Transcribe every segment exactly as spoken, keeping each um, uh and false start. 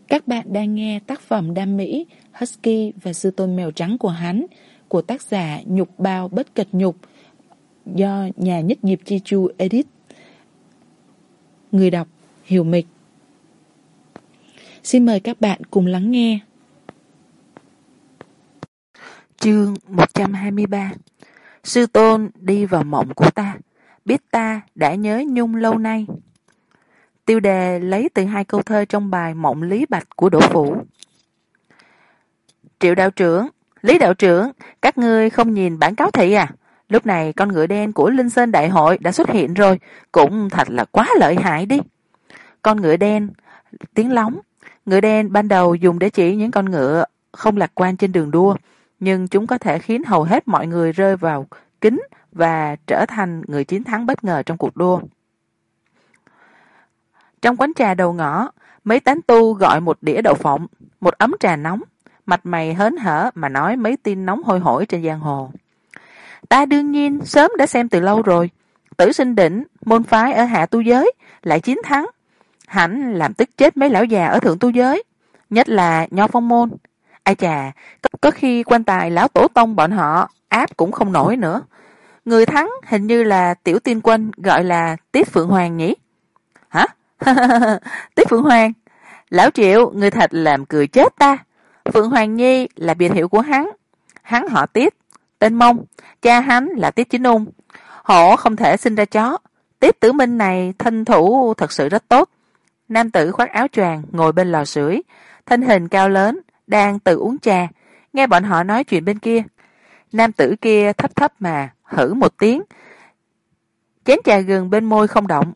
Các bạn đang nghe tác phẩm đam mỹ Husky và sư tôn mèo trắng của hắn của tác giả Nhục Bao Bất Cật Nhục do nhà nhất nghiệp Chi Chu edit. Người đọc Hiểu Mịch. Xin mời các bạn cùng lắng nghe. Chương một trăm hai mươi ba. Sư tôn đi vào mộng của ta, biết ta đã nhớ nhung lâu nay. Tiêu đề lấy từ hai câu thơ trong bài Mộng Lý Bạch của Đỗ Phủ. Triệu đạo trưởng, Lý đạo trưởng, các ngươi không nhìn bản cáo thị à? Lúc này con ngựa đen của Linh Sơn Đại Hội đã xuất hiện rồi, cũng thật là quá lợi hại đi. Con ngựa đen, tiếng lóng. Ngựa đen ban đầu dùng để chỉ những con ngựa không lạc quan trên đường đua, nhưng chúng có thể khiến hầu hết mọi người rơi vào kính và trở thành người chiến thắng bất ngờ trong cuộc đua. Trong quán trà đầu ngõ, mấy tán tu gọi một đĩa đậu phộng, một ấm trà nóng, mặt mày hớn hở mà nói mấy tin nóng hôi hổi trên giang hồ. Ta đương nhiên sớm đã xem từ lâu rồi. Tử Sinh Đỉnh, môn phái ở hạ tu giới, lại chiến thắng. Hẳn làm tức chết mấy lão già ở thượng tu giới, nhất là Nho Phong môn. Ai chà, có, có khi quan tài lão tổ tông bọn họ áp cũng không nổi nữa. Người thắng hình như là tiểu tiên quân gọi là Tiết Phượng Hoàng nhỉ? Hả? Tiết Phượng Hoàng? Lão Triệu, người thật làm cười chết ta. Phượng Hoàng Nhi là biệt hiệu của hắn. Hắn họ Tiết, tên Mông, cha hắn là Tiết Chính Ung. Hổ không thể sinh ra chó. Tiết Tử Minh này thân thủ thật sự rất tốt. Nam tử khoác áo choàng ngồi bên lò sưởi, thân hình cao lớn, đang tự uống trà, nghe bọn họ nói chuyện bên kia. Nam tử kia thấp thấp mà hử một tiếng, chén trà gừng bên môi không động.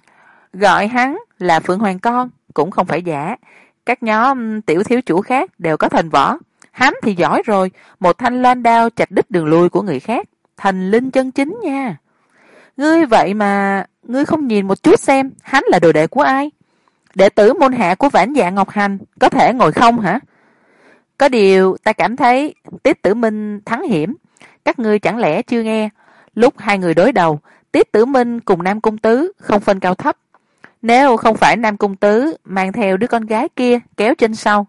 Gọi hắn là Phượng Hoàng con cũng không phải giả. Các nhóm tiểu thiếu chủ khác đều có thần võ, hắn thì giỏi rồi, một thanh loan đao chặt đứt đường lui của người khác, thần linh chân chính nha. Ngươi vậy mà ngươi không nhìn một chút xem hắn là đồ đệ của ai? Đệ tử môn hạ của Vãn Dạ Ngọc Hành có thể ngồi không hả? Có điều ta cảm thấy Tiết Tử Minh thắng hiểm. Các ngươi chẳng lẽ chưa nghe lúc hai người đối đầu, Tiết Tử Minh cùng Nam Cung Tứ không phân cao thấp. Nếu không phải Nam Cung Tứ mang theo đứa con gái kia kéo trên sau,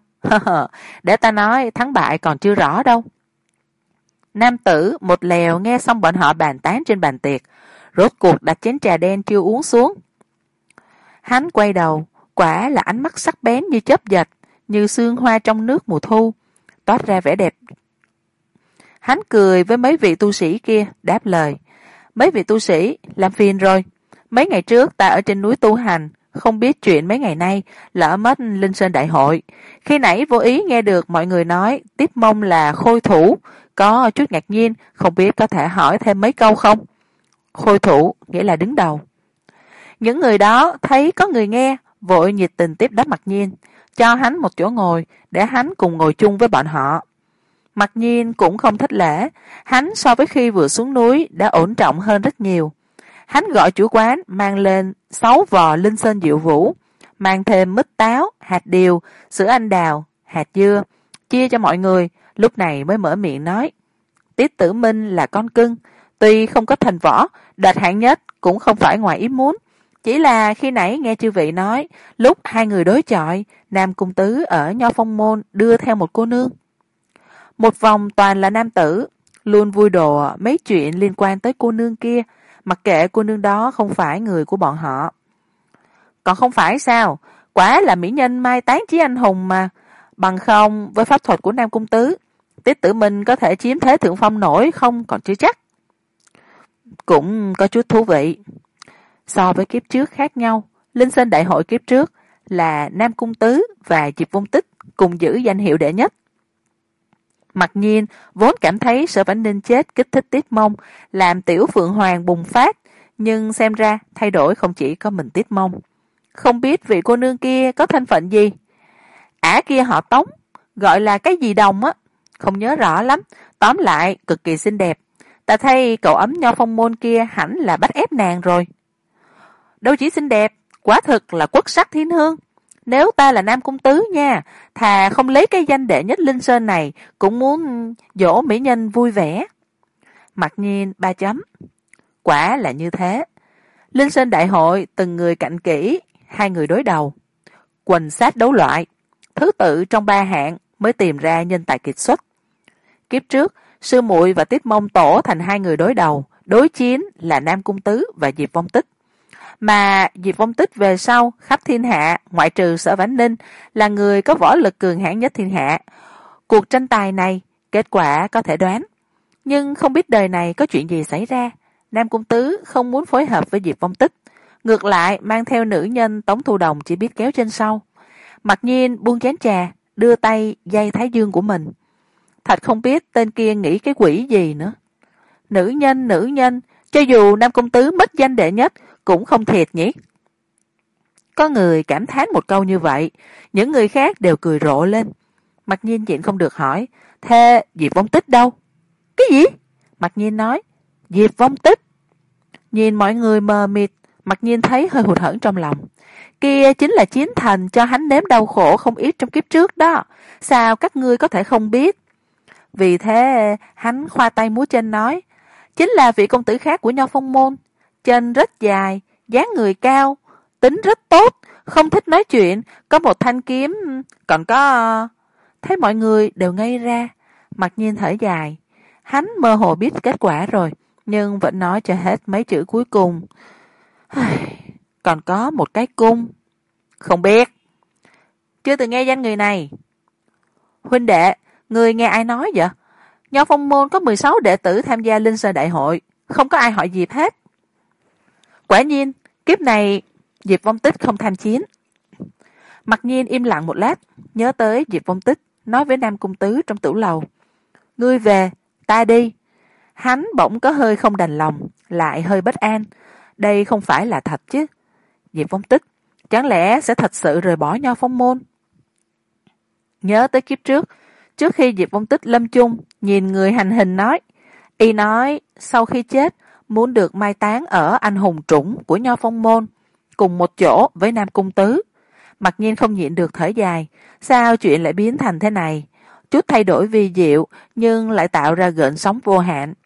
để ta nói thắng bại còn chưa rõ đâu. Nam tử một lèo nghe xong bọn họ bàn tán trên bàn tiệc, rốt cuộc đặt chén trà đen chưa uống xuống. Hắn quay đầu, quả là ánh mắt sắc bén như chớp giật, như sương hoa trong nước mùa thu, toát ra vẻ đẹp. Hắn cười với mấy vị tu sĩ kia, đáp lời. Mấy vị tu sĩ, làm phiền rồi. Mấy ngày trước ta ở trên núi tu hành, không biết chuyện mấy ngày nay, lỡ mất Linh Sơn Đại Hội. Khi nãy vô ý nghe được mọi người nói Tiếp Mông là khôi thủ, có chút ngạc nhiên, không biết có thể hỏi thêm mấy câu không? Khôi thủ nghĩa là đứng đầu. Những người đó thấy có người nghe, vội nhiệt tình tiếp đón Mặc Nhiên, cho hắn một chỗ ngồi để hắn cùng ngồi chung với bọn họ. Mặc Nhiên cũng không thất lễ, hắn so với khi vừa xuống núi đã ổn trọng hơn rất nhiều. Hắn gọi chủ quán mang lên sáu vò Linh Sơn Diệu Vũ, mang thêm mứt táo, hạt điều, sữa anh đào, hạt dưa, chia cho mọi người, lúc này mới mở miệng nói. Tiết Tử Minh là con cưng, tuy không có thành võ, đoạt hạng nhất cũng không phải ngoài ý muốn. Chỉ là khi nãy nghe chư vị nói, lúc hai người đối chọi, Nam Cung Tứ ở Nho Phong môn đưa theo một cô nương. Một vòng toàn là nam tử, luôn vui đùa mấy chuyện liên quan tới cô nương kia, mặc kệ cô nương đó không phải người của bọn họ. Còn không phải sao, quả là mỹ nhân mai tán chí anh hùng mà, bằng không với pháp thuật của Nam Cung Tứ, Tiết Tử Minh có thể chiếm thế thượng phong nổi không còn chưa chắc. Cũng có chút thú vị. So với kiếp trước khác nhau, Linh Sơn Đại Hội kiếp trước là Nam Cung Tứ và Diệp Vong Tích cùng giữ danh hiệu đệ nhất. Mặc nhiên vốn cảm thấy Sở Vãn Ninh chết kích thích Tiết Mông, làm Tiểu Phượng Hoàng bùng phát, nhưng xem ra thay đổi không chỉ có mình Tiết Mông. Không biết vị cô nương kia có thân phận gì? Ả kia họ Tống, gọi là cái gì Đồng á, không nhớ rõ lắm, tóm lại cực kỳ xinh đẹp. Ta thấy cậu ấm Nho Phong môn kia hẳn là bắt ép nàng rồi. Đâu chỉ xinh đẹp, quả thực là quốc sắc thiên hương. Nếu ta là Nam Cung Tứ nha, thà không lấy cái danh đệ nhất Linh Sơn này, cũng muốn dỗ mỹ nhân vui vẻ. Mặc nhiên ba chấm. Quả là như thế. Linh Sơn Đại Hội từng người cạnh kỹ, hai người đối đầu. Quần sát đấu loại. thứ tự trong ba hạng mới tìm ra nhân tài kiệt xuất. Kiếp trước, sư muội và Tiết Mông tổ thành hai người đối đầu, đối chiến là Nam Cung Tứ và Diệp Vong Tích. Mà Diệp Vong Tích về sau khắp thiên hạ, ngoại trừ Sở Vãn Ninh, là người có võ lực cường hãn nhất thiên hạ. Cuộc tranh tài này, kết quả có thể đoán. Nhưng không biết đời này có chuyện gì xảy ra. Nam Cung Tứ không muốn phối hợp với Diệp Vong Tích, ngược lại mang theo nữ nhân Tống Thu Đồng chỉ biết kéo chân sau. Mặc nhiên buông chén trà, đưa tay dây thái dương của mình. Thật không biết tên kia nghĩ cái quỷ gì nữa. Nữ nhân, nữ nhân, cho dù Nam Cung Tứ mất danh đệ nhất cũng không thiệt nhỉ. Có người cảm thán một câu như vậy, những người khác đều cười rộ lên. Mặc nhiên nhịn không được hỏi, thế Diệp Vong Tích đâu? Cái gì? Mặc nhiên nói, Diệp Vong Tích. Nhìn mọi người mờ mịt, Mặc nhiên thấy hơi hụt hẫng trong lòng. Kia chính là chiến thần cho hắn nếm đau khổ không ít trong kiếp trước đó. Sao các ngươi có thể không biết? Vì thế hắn khoa tay múa chân nói, chính là vị công tử khác của Nho Phong môn. Chân rất dài, dáng người cao, tính rất tốt, không thích nói chuyện, có một thanh kiếm, còn có... Thấy mọi người đều ngây ra, Mặc nhiên thở dài. Hắn mơ hồ biết kết quả rồi, nhưng vẫn nói cho hết mấy chữ cuối cùng. Còn có một cái cung. Không biết. Chưa từng nghe danh người này. Huynh đệ, người nghe ai nói vậy? Nho Phong môn có mười sáu đệ tử tham gia Linh Sơn Đại hội, không có ai hỏi Diệp hết. Quả nhiên, kiếp này Diệp Vong Tích không tham chiến. Mặc nhiên im lặng một lát, nhớ tới Diệp Vong Tích nói với Nam Cung Tứ trong tửu lầu. Ngươi về, ta đi. Hắn bỗng có hơi không đành lòng, lại hơi bất an. Đây không phải là thật chứ. Diệp Vong Tích, chẳng lẽ sẽ thật sự rời bỏ Nho Phong môn? Nhớ tới kiếp trước, trước khi Diệp Vong Tích lâm chung, nhìn người hành hình nói. Y nói, sau khi chết, muốn được mai táng ở anh hùng trũng của Nho Phong môn, cùng một chỗ với Nam Cung Tứ. Mặc nhiên không nhịn được thở dài, sao chuyện lại biến thành thế này? Chút thay đổi vi diệu, nhưng lại tạo ra gợn sóng vô hạn.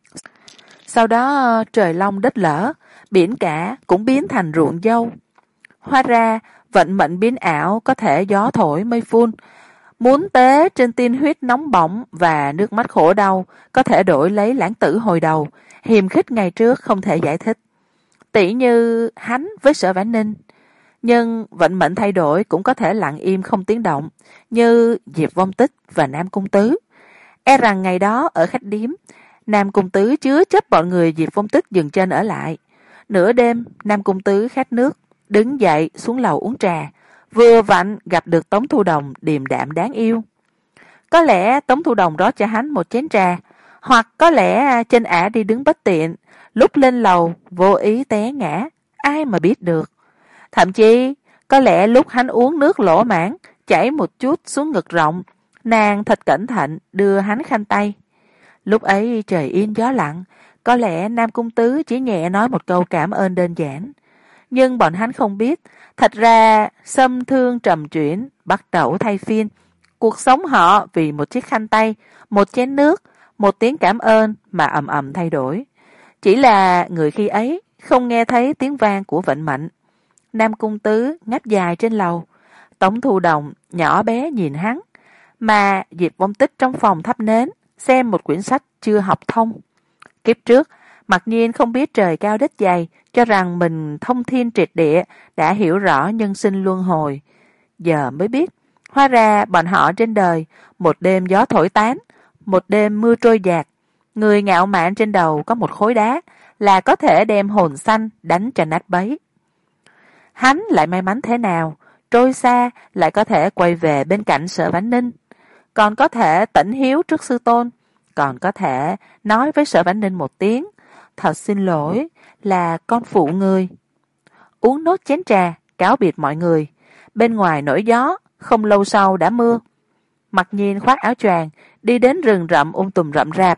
Sau đó trời long đất lở, biển cả cũng biến thành ruộng dâu. Hóa ra, vận mệnh biến ảo có thể gió thổi mây phun. Muốn tế trên tiên huyết nóng bỏng và nước mắt khổ đau, có thể đổi lấy lãng tử hồi đầu, hiềm khích ngày trước không thể giải thích. Tỷ như hắn với Sở Vãn Ninh. Nhưng vận mệnh thay đổi cũng có thể lặng im không tiếng động, như Diệp Vong Tích và Nam Cung Tứ. E rằng ngày đó ở khách điếm, Nam Cung Tứ chứa chấp bọn người Diệp Vong Tích dừng chân ở lại. Nửa đêm, Nam Cung Tứ khát nước, đứng dậy xuống lầu uống trà, vừa vặn gặp được Tống Thu Đồng điềm đạm đáng yêu. Có lẽ Tống Thu Đồng rót cho hắn một chén trà, hoặc có lẽ trên ả đi đứng bất tiện, lúc lên lầu vô ý té ngã, ai mà biết được. Thậm chí, có lẽ lúc hắn uống nước lỗ mãn, chảy một chút xuống ngực rộng, nàng thật cẩn thận đưa hắn khăn tay. Lúc ấy trời yên gió lặng, có lẽ Nam Cung Tứ chỉ nhẹ nói một câu cảm ơn đơn giản. Nhưng bọn hắn không biết, thật ra xâm thương trầm chuyển, bắt đầu thay phiên. Cuộc sống họ vì một chiếc khăn tay, một chén nước, một tiếng cảm ơn mà ầm ầm thay đổi. Chỉ là người khi ấy không nghe thấy tiếng vang của vận mệnh. Nam Cung Tứ ngáp dài trên lầu, Tống Thu Đồng nhỏ bé nhìn hắn, mà Diệp Vong Tích trong phòng thắp nến, xem một quyển sách chưa học thông. Kiếp trước, mặc nhiên không biết trời cao đất dày, cho rằng mình thông thiên triệt địa, đã hiểu rõ nhân sinh luân hồi. Giờ mới biết, hóa ra bọn họ trên đời, một đêm gió thổi tán, một đêm mưa trôi dạt. Người ngạo mạn trên đầu có một khối đá, là có thể đem hồn xanh đánh cho nát bấy. Hắn lại may mắn thế nào, trôi xa lại có thể quay về bên cạnh Sở Vãn Ninh, còn có thể tĩnh hiếu trước sư tôn, còn có thể nói với Sở Vãn Ninh một tiếng, thật xin lỗi, là con phụ người. Uống nốt chén trà, cáo biệt mọi người. Bên ngoài nổi gió, không lâu sau đã mưa. Mặc nhiên khoác áo choàng, đi đến rừng rậm um tùm rậm rạp.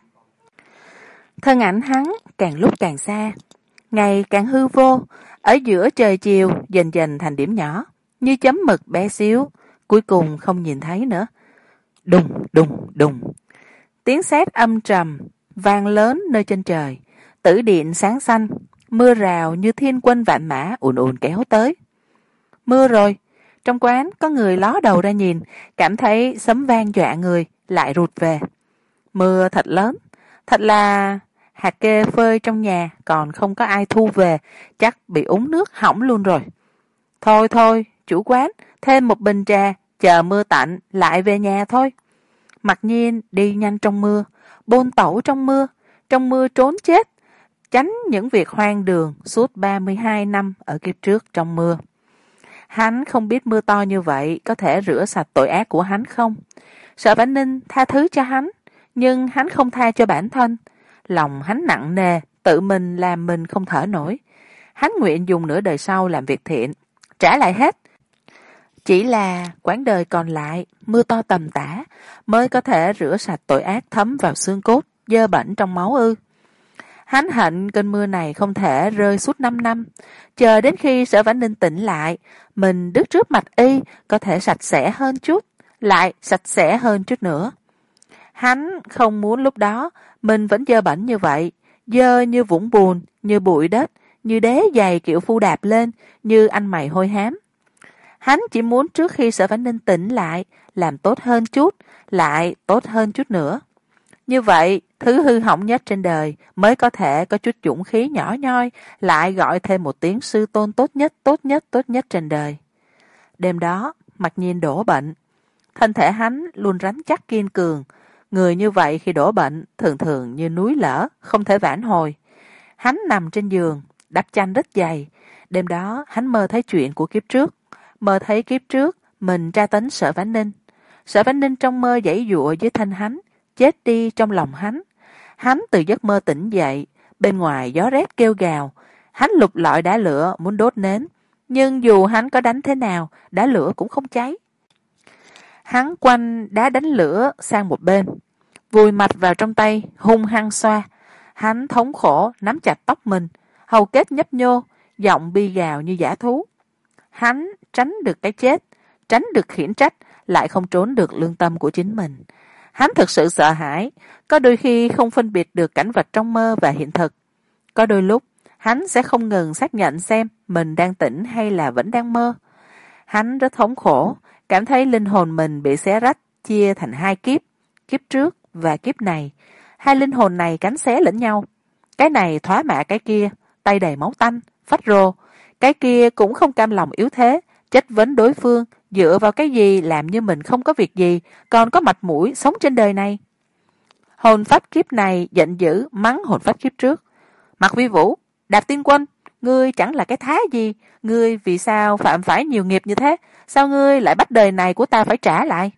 Thân ảnh hắn càng lúc càng xa, ngày càng hư vô, ở giữa trời chiều dần dần thành điểm nhỏ, như chấm mực bé xíu, cuối cùng không nhìn thấy nữa. Đùng đùng đùng, tiếng sét âm trầm vang lớn nơi chân trời, tử điện sáng xanh, mưa rào như thiên quân vạn mã ùn ùn kéo tới. Mưa rồi, Trong quán có người ló đầu ra nhìn, cảm thấy sấm vang dọa người, lại rụt về. Mưa thật lớn, thật là hạt kê phơi trong nhà còn không có ai thu về, chắc bị úng nước hỏng luôn rồi. Thôi thôi, chủ quán, thêm một bình trà, chờ mưa tạnh lại về nhà thôi. Mặc nhiên đi nhanh trong mưa, bôn tẩu trong mưa, trong mưa trốn chết, tránh những việc hoang đường suốt ba mươi hai năm ở kiếp trước trong mưa. Hắn không biết mưa to như vậy có thể rửa sạch tội ác của hắn không. Sở Vãn Ninh tha thứ cho hắn, nhưng hắn không tha cho bản thân. Lòng hắn nặng nề, tự mình làm mình không thở nổi. Hắn nguyện dùng nửa đời sau làm việc thiện, trả lại hết. Chỉ là quãng đời còn lại, mưa to tầm tã, mới có thể rửa sạch tội ác thấm vào xương cốt, dơ bẩn trong máu ư. Hắn hận cơn mưa này không thể rơi suốt năm năm, chờ đến khi Sở Vãn Ninh tỉnh lại, mình đứng trước mặt y có thể sạch sẽ hơn chút, lại sạch sẽ hơn chút nữa. Hắn không muốn lúc đó mình vẫn dơ bẩn như vậy, dơ như vũng bùn, như bụi đất, như đế giày kiểu phu đạp lên, như anh mày hôi hám. Hắn chỉ muốn trước khi Sở Vãn Ninh tỉnh lại, làm tốt hơn chút, lại tốt hơn chút nữa. Như vậy, thứ hư hỏng nhất trên đời mới có thể có chút dũng khí nhỏ nhoi, lại gọi thêm một tiếng sư tôn tốt nhất, tốt nhất, tốt nhất trên đời. Đêm đó, Mặc Nhiên đổ bệnh. Thân thể hắn luôn rắn chắc kiên cường. Người như vậy khi đổ bệnh, thường thường như núi lở, không thể vãn hồi. Hắn nằm trên giường, đắp chăn rất dày. Đêm đó, hắn mơ thấy chuyện của kiếp trước. Mơ thấy kiếp trước, mình tra tấn Sở Vãn Ninh. Sở Vãn Ninh trong mơ giãy giụa dưới thân hắn, chết đi trong lòng hắn. Hắn từ giấc mơ tỉnh dậy, bên ngoài gió rét kêu gào. Hắn lục lọi đá lửa muốn đốt nến, nhưng dù hắn có đánh thế nào, đá lửa cũng không cháy. Hắn quanh đá đánh lửa sang một bên, vùi mặt vào trong tay, hung hăng xoa. Hắn thống khổ nắm chặt tóc mình, hầu kết nhấp nhô, giọng bi gào như dã thú. Hắn tránh được cái chết, tránh được khiển trách, lại không trốn được lương tâm của chính mình. Hắn thực sự sợ hãi, có đôi khi không phân biệt được cảnh vật trong mơ và hiện thực. Có đôi lúc, hắn sẽ không ngừng xác nhận xem mình đang tỉnh hay là vẫn đang mơ. Hắn rất thống khổ, cảm thấy linh hồn mình bị xé rách, chia thành hai kiếp, kiếp trước và kiếp này. Hai linh hồn này cắn xé lẫn nhau. Cái này thoá mạ cái kia, tay đầy máu tanh, phách rồ. Cái kia cũng không cam lòng yếu thế, chất vấn đối phương, dựa vào cái gì làm như mình không có việc gì, còn có mặt mũi sống trên đời này. Hồn phách kiếp này giận dữ mắng hồn phách kiếp trước. Mạc Vi Vũ, Đạp Tiên Quân, ngươi chẳng là cái thá gì, ngươi vì sao phạm phải nhiều nghiệp như thế, sao ngươi lại bắt đời này của ta phải trả lại?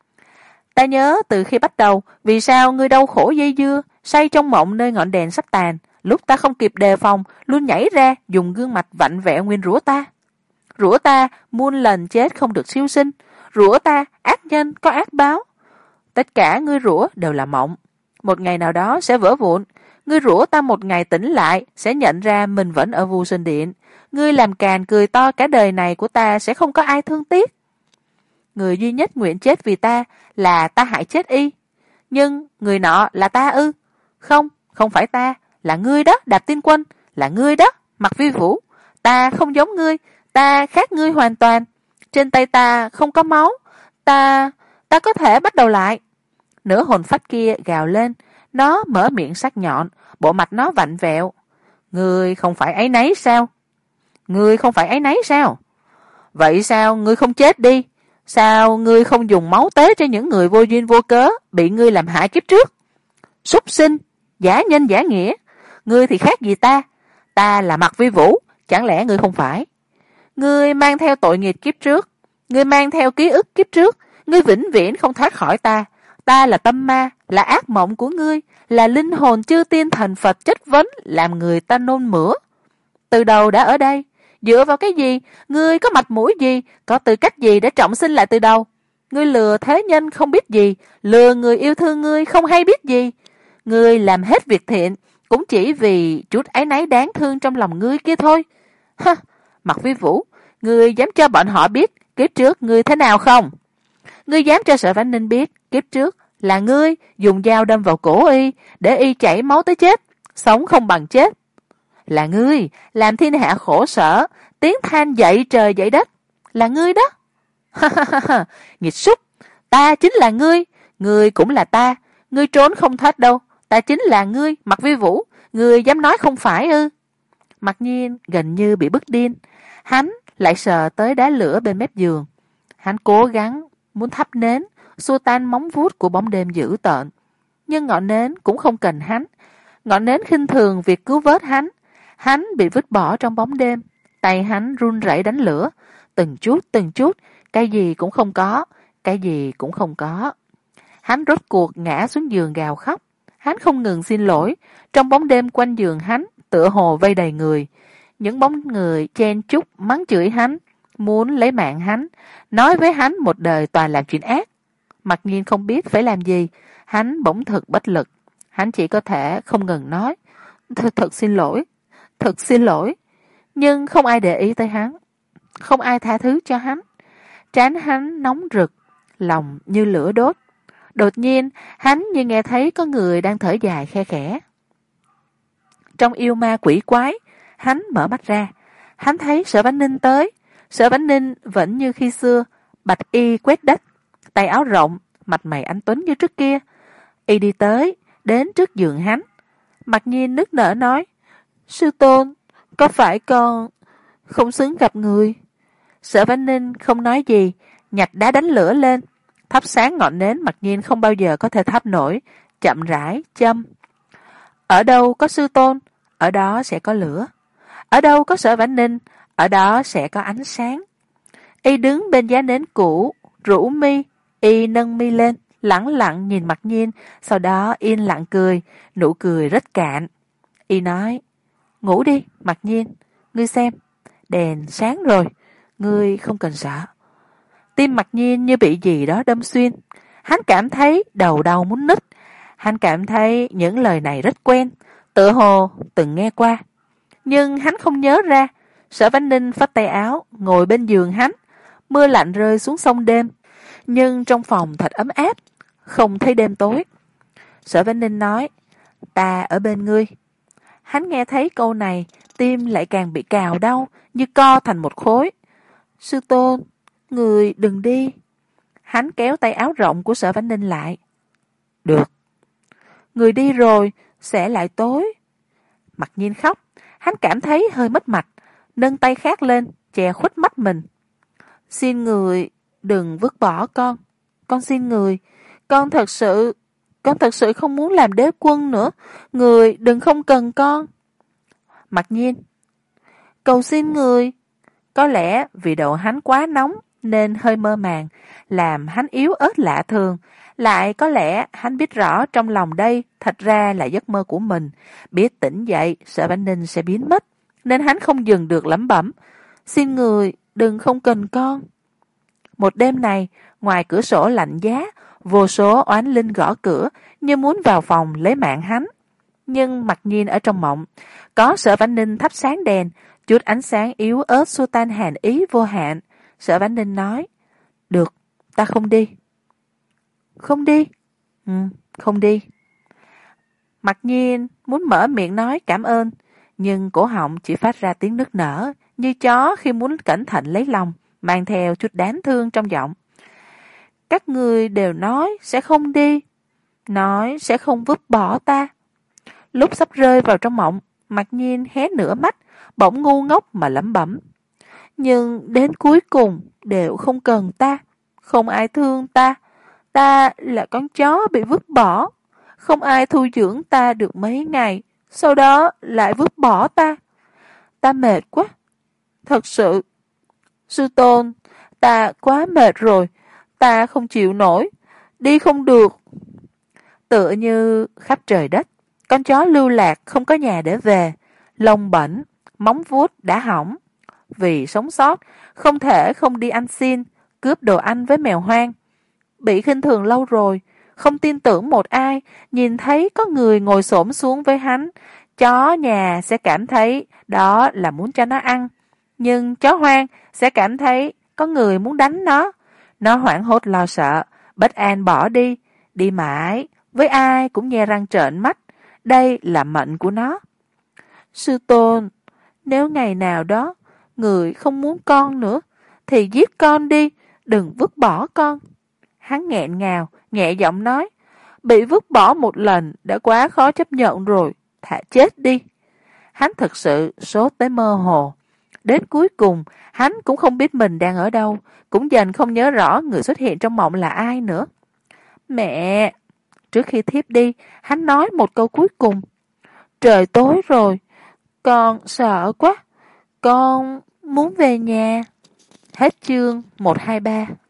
Ta nhớ từ khi bắt đầu, vì sao ngươi đau khổ dây dưa, say trong mộng nơi ngọn đèn sắp tàn, lúc ta không kịp đề phòng, luôn nhảy ra dùng gương mặt vặn vẹo nguyên rủa ta. Rủa ta muôn lần chết không được siêu sinh, rủa ta ác nhân có ác báo. Tất cả ngươi rủa đều là mộng, một ngày nào đó sẽ vỡ vụn. Ngươi rủa ta một ngày tỉnh lại sẽ nhận ra mình vẫn ở Vô Sinh Điện. Ngươi làm càn cười to cả đời này của ta sẽ không có ai thương tiếc. Người duy nhất nguyện chết vì ta là ta hại chết y. Nhưng người nọ là ta ư? Không, không phải ta, là ngươi đó, Đạp Tiên Quân, là ngươi đó, Mạc Vi Vũ. Ta không giống ngươi, ta khác ngươi hoàn toàn. Trên tay ta không có máu, ta, ta có thể bắt đầu lại. Nửa hồn phách kia gào lên, nó mở miệng sắc nhọn, bộ mặt nó vặn vẹo. Ngươi không phải áy náy sao? Ngươi không phải áy náy sao? Vậy sao ngươi không chết đi? Sao ngươi không dùng máu tế cho những người vô duyên vô cớ bị ngươi làm hại kiếp trước? Súc sinh, giả nhân giả nghĩa, ngươi thì khác gì ta? Ta là Mạc Vi Vũ, chẳng lẽ ngươi không phải? Ngươi mang theo tội nghiệp kiếp trước, ngươi mang theo ký ức kiếp trước, ngươi vĩnh viễn không thoát khỏi ta. Ta là tâm ma, là ác mộng của ngươi, là linh hồn chư tiên thần Phật chất vấn làm người ta nôn mửa. Từ đầu đã ở đây, dựa vào cái gì? Ngươi có mặt mũi gì, có tư cách gì để trọng sinh lại từ đầu? Ngươi lừa thế nhân không biết gì, lừa người yêu thương ngươi không hay biết gì. Ngươi làm hết việc thiện cũng chỉ vì chút áy náy đáng thương trong lòng ngươi kia thôi. Ha, Mạc Vi Vũ, ngươi dám cho bọn họ biết kiếp trước ngươi thế nào không? Ngươi dám cho Sở Vãn Ninh biết kiếp trước là ngươi dùng dao đâm vào cổ y để y chảy máu tới chết, sống không bằng chết. Là ngươi làm thiên hạ khổ sở, tiếng than dậy trời dậy đất. Là ngươi đó. Ha ha ha ha, nghiệt súc, ta chính là ngươi, ngươi cũng là ta, ngươi trốn không thoát đâu, ta chính là ngươi, Mạc Vi Vũ, ngươi dám nói không phải ư? Mặc nhiên gần như bị bức điên, hắn lại sờ tới đá lửa bên mép giường. Hắn cố gắng muốn thắp nến, xua tan móng vuốt của bóng đêm dữ tợn, nhưng ngọn nến cũng không cần hắn. Ngọn nến khinh thường việc cứu vớt hắn. Hắn bị vứt bỏ trong bóng đêm, tay hắn run rẩy đánh lửa, từng chút từng chút, cái gì cũng không có, cái gì cũng không có. Hắn rốt cuộc ngã xuống giường gào khóc. Hắn không ngừng xin lỗi. Trong bóng đêm quanh giường hắn tựa hồ vây đầy người. Những bóng người chen chúc mắng chửi hắn, muốn lấy mạng hắn, nói với hắn một đời toàn làm chuyện ác. Mặc nhiên không biết phải làm gì, hắn bỗng thực bất lực. Hắn chỉ có thể không ngừng nói, thật, thật xin lỗi, thật xin lỗi. Nhưng không ai để ý tới hắn, không ai tha thứ cho hắn. Trán hắn nóng rực, lòng như lửa đốt. Đột nhiên, hắn như nghe thấy có người đang thở dài khe khẽ. Trong yêu ma quỷ quái, hắn mở mắt ra. Hắn thấy Sở Vãn Ninh tới. Sở Vãn Ninh vẫn như khi xưa, bạch y quét đất, tay áo rộng, mặt mày anh tuấn như trước kia. Y đi tới, đến trước giường hắn. Mặc nhiên nức nở nói, sư tôn, có phải con không xứng gặp người? Sở Vãn Ninh không nói gì, nhặt đá đánh lửa lên, thắp sáng ngọn nến Mặc nhiên không bao giờ có thể thắp nổi, chậm rãi châm. Ở đâu có sư tôn, ở đó sẽ có lửa. Ở đâu có Sở Vãn Ninh, ở đó sẽ có ánh sáng. Y đứng bên giá nến cũ, rũ mi, y nâng mi lên, lẳng lặng nhìn Mặc nhiên, sau đó yên lặng cười, nụ cười rất cạn. Y nói, ngủ đi, Mặc nhiên, ngươi xem, đèn sáng rồi, ngươi không cần sợ. Tim Mặc nhiên như bị gì đó đâm xuyên, hắn cảm thấy đầu đau muốn nứt. Hắn cảm thấy những lời này rất quen, tựa hồ từng nghe qua. Nhưng hắn không nhớ ra. Sở Vãn Ninh phất tay áo, ngồi bên giường hắn. Mưa lạnh rơi xuống sông đêm, nhưng trong phòng thật ấm áp, không thấy đêm tối. Sở Vãn Ninh nói, ta ở bên ngươi. Hắn nghe thấy câu này, tim lại càng bị cào đau, như co thành một khối. Sư tôn, người đừng đi. Hắn kéo tay áo rộng của Sở Vãn Ninh lại. Được. Người đi rồi, sẽ lại tối. Mặc nhiên khóc, hắn cảm thấy hơi mất mặt, nâng tay khác lên, che khuất mắt mình. Xin người, đừng vứt bỏ con. Con xin người, con thật sự, con thật sự không muốn làm đế quân nữa. Người đừng không cần con. Mặc nhiên, cầu xin người. Có lẽ vì đầu hắn quá nóng nên hơi mơ màng, làm hắn yếu ớt lạ thường. Lại có lẽ hắn biết rõ trong lòng đây thật ra là giấc mơ của mình, biết tỉnh dậy Sở Vãn Ninh sẽ biến mất, nên hắn không dừng được lẩm bẩm, xin người đừng không cần con. Một đêm này, ngoài cửa sổ lạnh giá, vô số oán linh gõ cửa như muốn vào phòng lấy mạng hắn. Nhưng mặc nhiên ở trong mộng, có Sở Vãn Ninh thắp sáng đèn, chút ánh sáng yếu ớt xua tan hàn ý vô hạn. Sở Vãn Ninh nói, được, ta không đi. Không đi? Ừ, không đi. Mặc nhiên muốn mở miệng nói cảm ơn, nhưng cổ họng chỉ phát ra tiếng nức nở, như chó khi muốn cẩn thận lấy lòng, mang theo chút đáng thương trong giọng. Các người đều nói sẽ không đi, nói sẽ không vứt bỏ ta. Lúc sắp rơi vào trong mộng, Mặc nhiên hé nửa mắt, bỗng ngu ngốc mà lẩm bẩm. Nhưng đến cuối cùng đều không cần ta, không ai thương ta. Ta là con chó bị vứt bỏ, không ai thu dưỡng ta được mấy ngày, sau đó lại vứt bỏ ta. Ta mệt quá, thật sự. Sư tôn, ta quá mệt rồi, ta không chịu nổi, đi không được. Tựa như khắp trời đất, con chó lưu lạc không có nhà để về, lông bẩn, móng vuốt đã hỏng. Vì sống sót, không thể không đi ăn xin, cướp đồ ăn với mèo hoang. Bị khinh thường lâu rồi, không tin tưởng một ai, nhìn thấy có người ngồi xổm xuống với hắn, chó nhà sẽ cảm thấy đó là muốn cho nó ăn. Nhưng chó hoang sẽ cảm thấy có người muốn đánh nó. Nó hoảng hốt lo sợ, bất an bỏ đi, đi mãi, với ai cũng nhe răng trợn mắt. Đây là mệnh của nó. Sư tôn, nếu ngày nào đó người không muốn con nữa, thì giết con đi, Đừng vứt bỏ con. Hắn nghẹn ngào, nhẹ giọng nói, bị vứt bỏ một lần đã quá khó chấp nhận rồi, thà chết đi. Hắn thật sự sốt tới mơ hồ. Đến cuối cùng, hắn cũng không biết mình đang ở đâu, cũng dần không nhớ rõ người xuất hiện trong mộng là ai nữa. Mẹ! Trước khi thiếp đi, hắn nói một câu cuối cùng. Trời tối rồi, con sợ quá, con muốn về nhà. Hết chương một hai ba.